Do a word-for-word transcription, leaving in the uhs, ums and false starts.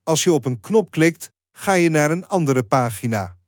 Als je op een knop klikt, ga je naar een andere pagina.